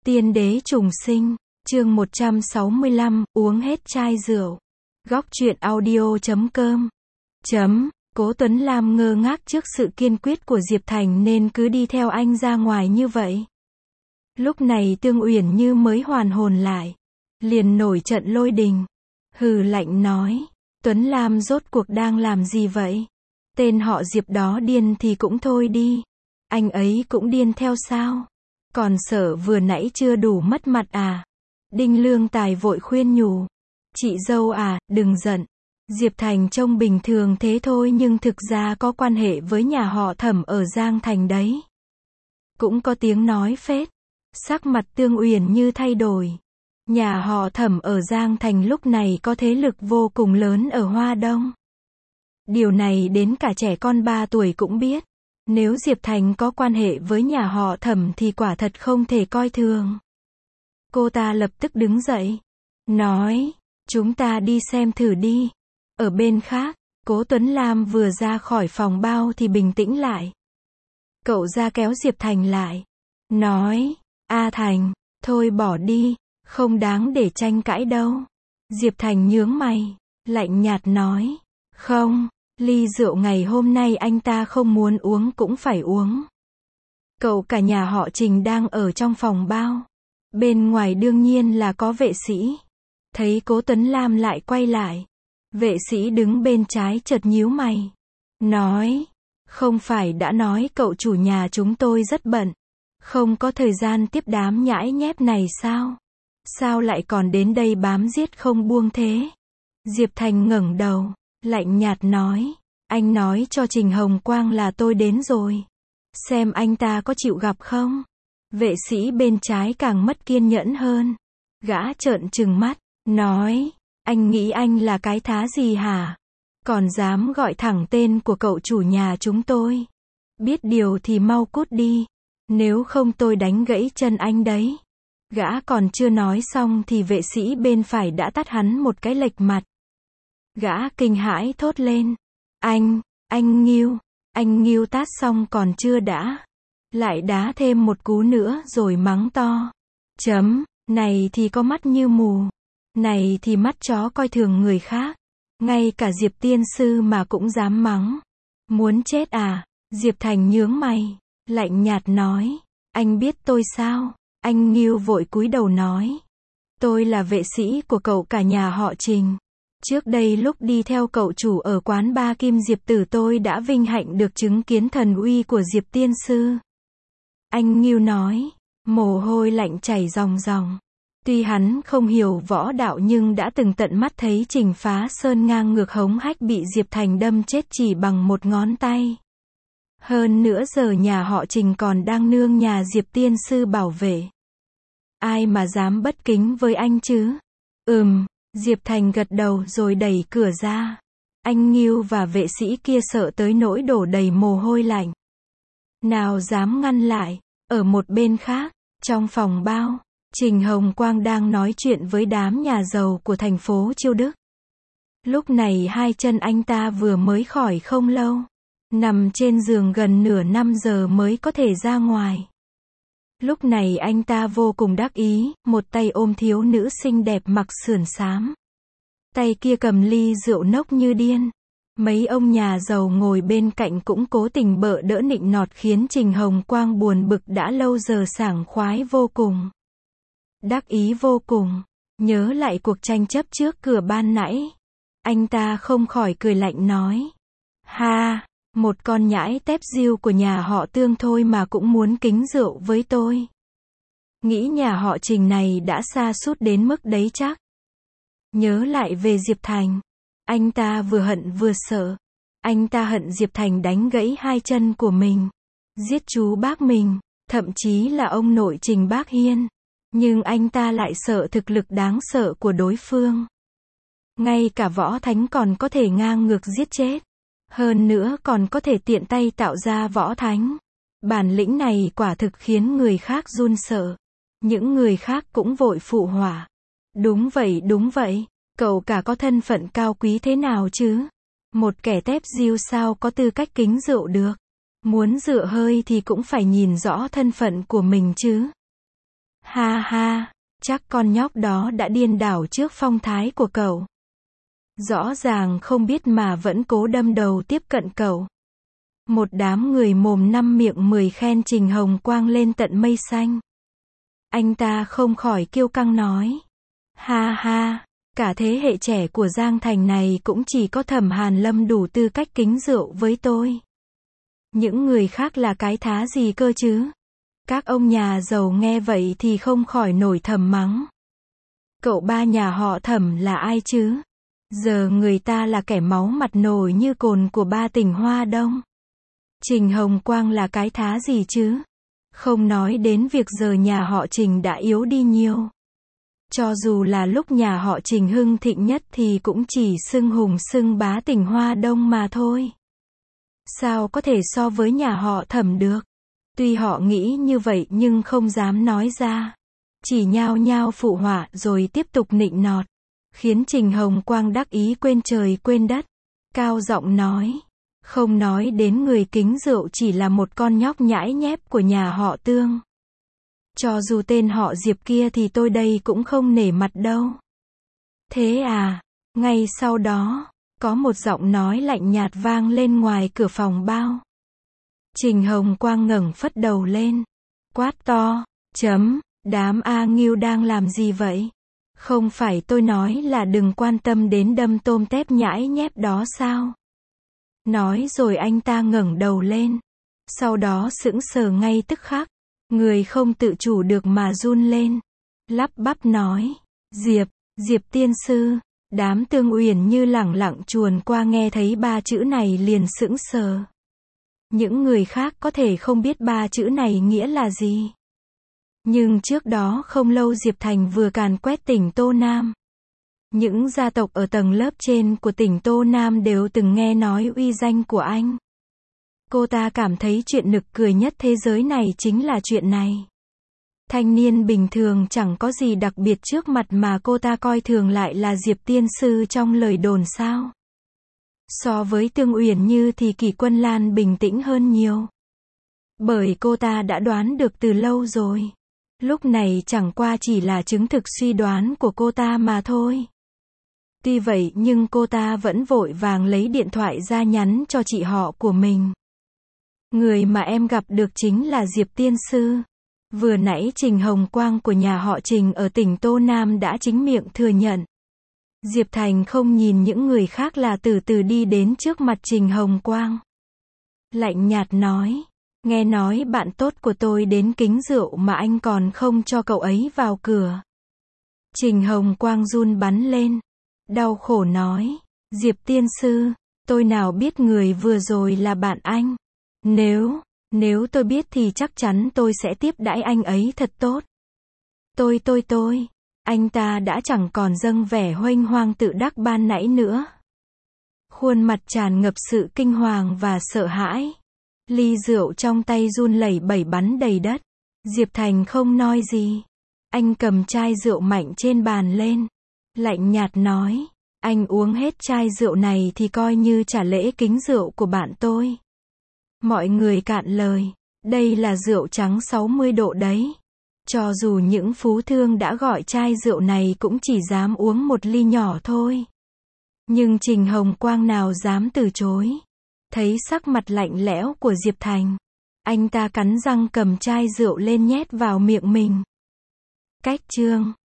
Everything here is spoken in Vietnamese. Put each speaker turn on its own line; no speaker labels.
Tiên đế trùng sinh, chương 165, uống hết chai rượu. Góc truyện audio.com. Cố Tuấn Lam ngơ ngác trước sự kiên quyết của Diệp Thành nên cứ đi theo anh ra ngoài như vậy. Lúc này Tương Uyển Như mới hoàn hồn lại, liền nổi trận lôi đình, hừ lạnh nói, Tuấn Lam rốt cuộc đang làm gì vậy? Tên họ Diệp đó điên thì cũng thôi đi, anh ấy cũng điên theo sao? Còn sợ vừa nãy chưa đủ mất mặt à? Đinh Lương Tài vội khuyên nhủ, chị dâu à, đừng giận. Diệp Thành trông bình thường thế thôi nhưng thực ra có quan hệ với nhà họ Thẩm ở Giang Thành đấy. Cũng có tiếng nói phết. Sắc mặt Tương Uyển Như thay đổi. Nhà họ Thẩm ở Giang Thành lúc này có thế lực vô cùng lớn ở Hoa Đông. Điều này đến cả trẻ con 3 tuổi cũng biết. Nếu Diệp Thành có quan hệ với nhà họ Thẩm thì quả thật không thể coi thường. Cô ta lập tức đứng dậy, nói, chúng ta đi xem thử đi. Ở bên khác, Cố Tuấn Lam vừa ra khỏi phòng bao thì bình tĩnh lại. Cậu ra kéo Diệp Thành lại, nói, A Thành, thôi bỏ đi, không đáng để tranh cãi đâu. Diệp Thành nhướng mày, lạnh nhạt nói, không, ly rượu ngày hôm nay anh ta không muốn uống cũng phải uống. Cậu cả nhà họ Trình đang ở trong phòng bao. Bên ngoài đương nhiên là có vệ sĩ. Thấy Cố Tuấn Lam lại quay lại. Vệ sĩ đứng bên trái chợt nhíu mày. Nói, không phải đã nói cậu chủ nhà chúng tôi rất bận. Không có thời gian tiếp đám nhãi nhép này sao? Sao lại còn đến đây bám giết không buông thế? Diệp Thành ngẩng đầu, lạnh nhạt nói, anh nói cho Trình Hồng Quang là tôi đến rồi. Xem anh ta có chịu gặp không? Vệ sĩ bên trái càng mất kiên nhẫn hơn. Gã trợn trừng mắt, nói, anh nghĩ anh là cái thá gì hả? Còn dám gọi thẳng tên của cậu chủ nhà chúng tôi. Biết điều thì mau cút đi. Nếu không tôi đánh gãy chân anh đấy. Gã còn chưa nói xong thì vệ sĩ bên phải đã tát hắn một cái lệch mặt. Gã kinh hãi thốt lên. Anh Nghiêu tát xong còn chưa đã. Lại đá thêm một cú nữa rồi mắng to. Này thì có mắt như mù. Này thì mắt chó coi thường người khác. Ngay cả Diệp tiên sư mà cũng dám mắng. Muốn chết à? Diệp Thành nhướng mày, lạnh nhạt nói. Anh biết tôi sao? Anh Nghiêu vội cúi đầu nói. Tôi là vệ sĩ của cậu cả nhà họ Trình. Trước đây lúc đi theo cậu chủ ở quán ba Kim Diệp Tử tôi đã vinh hạnh được chứng kiến thần uy của Diệp tiên sư. Anh Nghiêu nói, mồ hôi lạnh chảy ròng ròng. Tuy hắn không hiểu võ đạo nhưng đã từng tận mắt thấy Trình Phá Sơn ngang ngược hống hách bị Diệp Thành đâm chết chỉ bằng một ngón tay. Hơn nữa giờ nhà họ Trình còn đang nương nhà Diệp tiên sư bảo vệ. Ai mà dám bất kính với anh chứ? Diệp Thành gật đầu rồi đẩy cửa ra. Anh Nghiêu và vệ sĩ kia sợ tới nỗi đổ đầy mồ hôi lạnh. Nào dám ngăn lại. Ở một bên khác, trong phòng bao, Trình Hồng Quang đang nói chuyện với đám nhà giàu của thành phố Chiêu Đức. Lúc này hai chân anh ta vừa mới khỏi không lâu. Nằm trên giường gần nửa năm giờ mới có thể ra ngoài. Lúc này anh ta vô cùng đắc ý, một tay ôm thiếu nữ xinh đẹp mặc sườn xám. Tay kia cầm ly rượu nốc như điên. Mấy ông nhà giàu ngồi bên cạnh cũng cố tình bợ đỡ nịnh nọt khiến Trình Hồng Quang buồn bực đã lâu giờ sảng khoái vô cùng. Đắc ý vô cùng. Nhớ lại cuộc tranh chấp trước cửa ban nãy. Anh ta không khỏi cười lạnh nói. Ha, một con nhãi tép diêu của nhà họ Tương thôi mà cũng muốn kính rượu với tôi. Nghĩ nhà họ Trình này đã sa sút đến mức đấy chắc. Nhớ lại về Diệp Thành. Anh ta vừa hận vừa sợ. Anh ta hận Diệp Thành đánh gãy hai chân của mình. Giết chú bác mình. Thậm chí là ông nội Trình Bác Hiên. Nhưng anh ta lại sợ thực lực đáng sợ của đối phương. Ngay cả võ thánh còn có thể ngang ngược giết chết. Hơn nữa còn có thể tiện tay tạo ra võ thánh. Bản lĩnh này quả thực khiến người khác run sợ. Những người khác cũng vội phụ họa. Đúng vậy. Cậu cả có thân phận cao quý thế nào chứ? Một kẻ tép diêu sao có tư cách kính rượu được? Muốn dựa hơi thì cũng phải nhìn rõ thân phận của mình chứ. Ha ha, chắc con nhóc đó đã điên đảo trước phong thái của cậu. Rõ ràng không biết mà vẫn cố đâm đầu tiếp cận cậu. Một đám người mồm năm miệng 10 khen Trình Hồng Quang lên tận mây xanh. Anh ta không khỏi kiêu căng nói. Ha ha, cả thế hệ trẻ của Giang Thành này cũng chỉ có Thẩm Hàn Lâm đủ tư cách kính rượu với tôi. Những người khác là cái thá gì cơ chứ? Các ông nhà giàu nghe vậy thì không khỏi nổi thầm mắng. Cậu ba nhà họ Thẩm là ai chứ? Giờ người ta là kẻ máu mặt nổi như cồn của ba tỉnh Hoa Đông. Trình Hồng Quang là cái thá gì chứ? Không nói đến việc giờ nhà họ Trình đã yếu đi nhiều. Cho dù là lúc nhà họ Trình hưng thịnh nhất thì cũng chỉ xưng hùng xưng bá tỉnh Hoa Đông mà thôi. Sao có thể so với nhà họ Thẩm được? Tuy họ nghĩ như vậy nhưng không dám nói ra. Chỉ nhao nhao phụ họa rồi tiếp tục nịnh nọt. Khiến Trình Hồng Quang đắc ý quên trời quên đất. Cao giọng nói. Không nói đến người kính rượu chỉ là một con nhóc nhãi nhép của nhà họ Tương. Cho dù tên họ Diệp kia thì tôi đây cũng không nể mặt đâu. Thế à? Ngay sau đó, có một giọng nói lạnh nhạt vang lên ngoài cửa phòng bao. Trình Hồng Quang ngẩng phất đầu lên. Quát to. Đám A Ngưu đang làm gì vậy? Không phải tôi nói là đừng quan tâm đến đâm tôm tép nhãi nhép đó sao? Nói rồi anh ta ngẩng đầu lên. Sau đó sững sờ ngay tức khắc. Người không tự chủ được mà run lên. Lắp bắp nói. Diệp tiên sư. Đám Tương Uyển Như lẳng lặng chuồn qua nghe thấy ba chữ này liền sững sờ. Những người khác có thể không biết ba chữ này nghĩa là gì. Nhưng trước đó không lâu Diệp Thành vừa càn quét tỉnh Tô Nam. Những gia tộc ở tầng lớp trên của tỉnh Tô Nam đều từng nghe nói uy danh của anh. Cô ta cảm thấy chuyện nực cười nhất thế giới này chính là chuyện này. Thanh niên bình thường chẳng có gì đặc biệt trước mặt mà cô ta coi thường lại là Diệp tiên sư trong lời đồn sao. So với Tương Uyển Như thì Kỷ Quân Lan bình tĩnh hơn nhiều. Bởi cô ta đã đoán được từ lâu rồi. Lúc này chẳng qua chỉ là chứng thực suy đoán của cô ta mà thôi. Tuy vậy nhưng cô ta vẫn vội vàng lấy điện thoại ra nhắn cho chị họ của mình. Người mà em gặp được chính là Diệp tiên sư. Vừa nãy Trình Hồng Quang của nhà họ Trình ở tỉnh Tô Nam đã chính miệng thừa nhận. Diệp Thành không nhìn những người khác là từ từ đi đến trước mặt Trình Hồng Quang. Lạnh nhạt nói. Nghe nói bạn tốt của tôi đến kính rượu mà anh còn không cho cậu ấy vào cửa. Trình Hồng Quang run bắn lên. Đau khổ nói. Diệp tiên sư, tôi nào biết người vừa rồi là bạn anh. Nếu tôi biết thì chắc chắn tôi sẽ tiếp đãi anh ấy thật tốt. Tôi. Anh ta đã chẳng còn dâng vẻ huênh hoang tự đắc ban nãy nữa. Khuôn mặt tràn ngập sự kinh hoàng và sợ hãi. Ly rượu trong tay run lẩy bẩy bắn đầy đất. Diệp Thành không nói gì. Anh cầm chai rượu mạnh trên bàn lên. Lạnh nhạt nói. Anh uống hết chai rượu này thì coi như trả lễ kính rượu của bạn tôi. Mọi người cạn lời. Đây là rượu trắng 60 độ đấy. Cho dù những phú thương đã gọi chai rượu này cũng chỉ dám uống một ly nhỏ thôi. Nhưng Trình Hồng Quang nào dám từ chối. Thấy sắc mặt lạnh lẽo của Diệp Thành. Anh ta cắn răng cầm chai rượu lên nhét vào miệng mình. Cách chương